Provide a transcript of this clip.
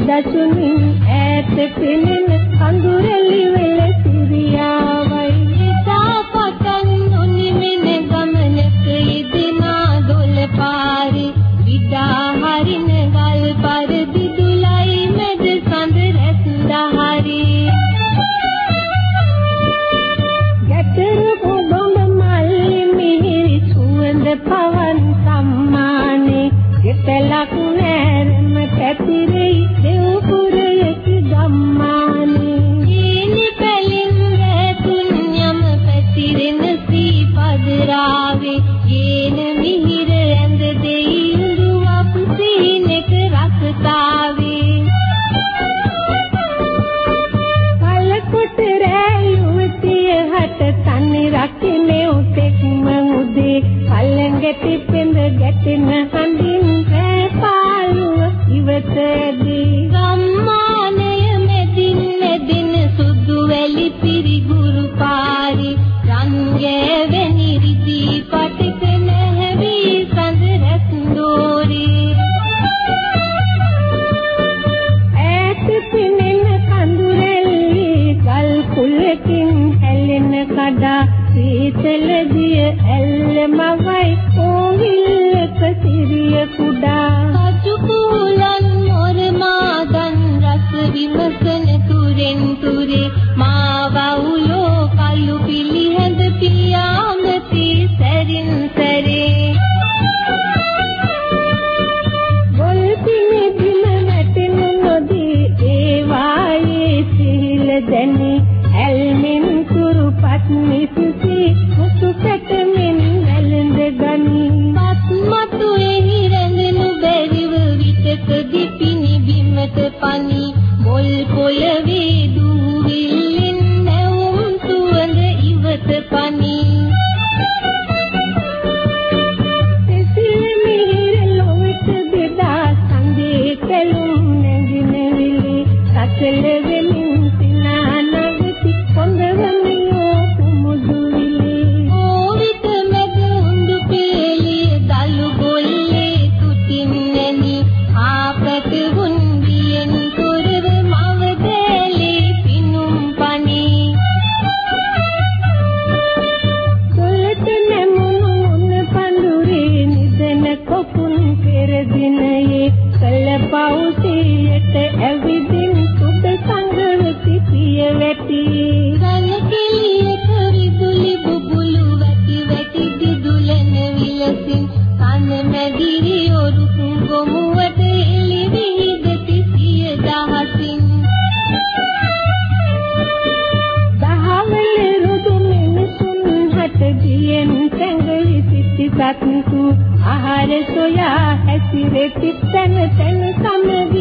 දසුනින් ඈත පෙනෙන අඳුරලි වෙල සිරියාවයි ඉතා පටන් නොනිමෙන ගමනක යෙදෙනා දොළ පාරේ විඩා හරින ගල් පරදි දුලයි මැද සඳ රැස්දහරි ගැටරු කොඩොඹ මල්ලි මිහිරි සුවඳ පවන් සම්මානේ ගෙතලක් නෑරම කැතිරෙයි දෙව්පුරයක ගම්මානේ ජීනි පැලින් රැතුන් යම පැතිරෙන සීපදරාවේ ජීන මිහිර ඇඳ දෙයි උරුවප් සීනෙක රසතාවේ කලකොට රැයුවතිය හට තනි රකිනේ උතෙක්ම උදේ පල්ලඟටි පෙඳ ගැටෙන හඳින් පාලුව ඉවතදී ගම්මානය මෙදින් මෙදින සුදු වැලි පිරිගුරු පාරි රංගෑවෙනි රිදී පටික නැහැවි සඳ රැස්දෝරි ඈත පිනෙන කඳුරෙල්ලි ගල් කුලකින් හැලෙන කඩා සීතල දිය ඇල්ල මවයි ඕවිල්ලක සිරිය කුඩා සතු කුලන් මොරමාදන් රස විමසන තුරෙන් තුරේ මා වවුලෝ කලු පිළිහැඳ පියාඹති සැරින් සැරේ ගොල් පිණි බිම වැටෙනු නොදී ඒ වායේ සිහිල දැනි ඇල්මින් කුරුපත් නිසුසි මුසු පැටමින් වැළඳ ගනි පත්මතු එහි රැඳෙනු බැරිව විටක දිපිනි බිමට පනි මොල් පොළවේ දූවිල්ලෙන් නැවුම් සුවඳ ඉවත පනි සිසිල් මිහිර ලොවට බෙදා සඳේ කැලුම් නැගින විලි සසල වෙමින් සිනා නගති කොඳවමියෝ කුමුදු විලි ඕවිත මැද උඳු පෙළිය දලු ගොල්ලේ තුතින් නැනි ආපත වුන්දියෙන් තොරව මව දැලේ පිනුම් පනි සොලට නැමුණු මුණ පඳුරේ නිදන කොපුන් පෙර දිනයේ කළ පෞසියට ඇවිදින් සුබ සංගවති පිය වැටි රණකෙලියක විදුලි බුබුලු වැටි වැටි දිදුලන විලසින් කන මැදිරි ඔරුක් ගොමුවට එළි විහිදති සිය දහසින් දහවල රුදු මිනිසුන් හට ගියෙන් තැඟලි සිටි සත්තු ආහාර සොයා හැසිරෙති තැන තැන සමගි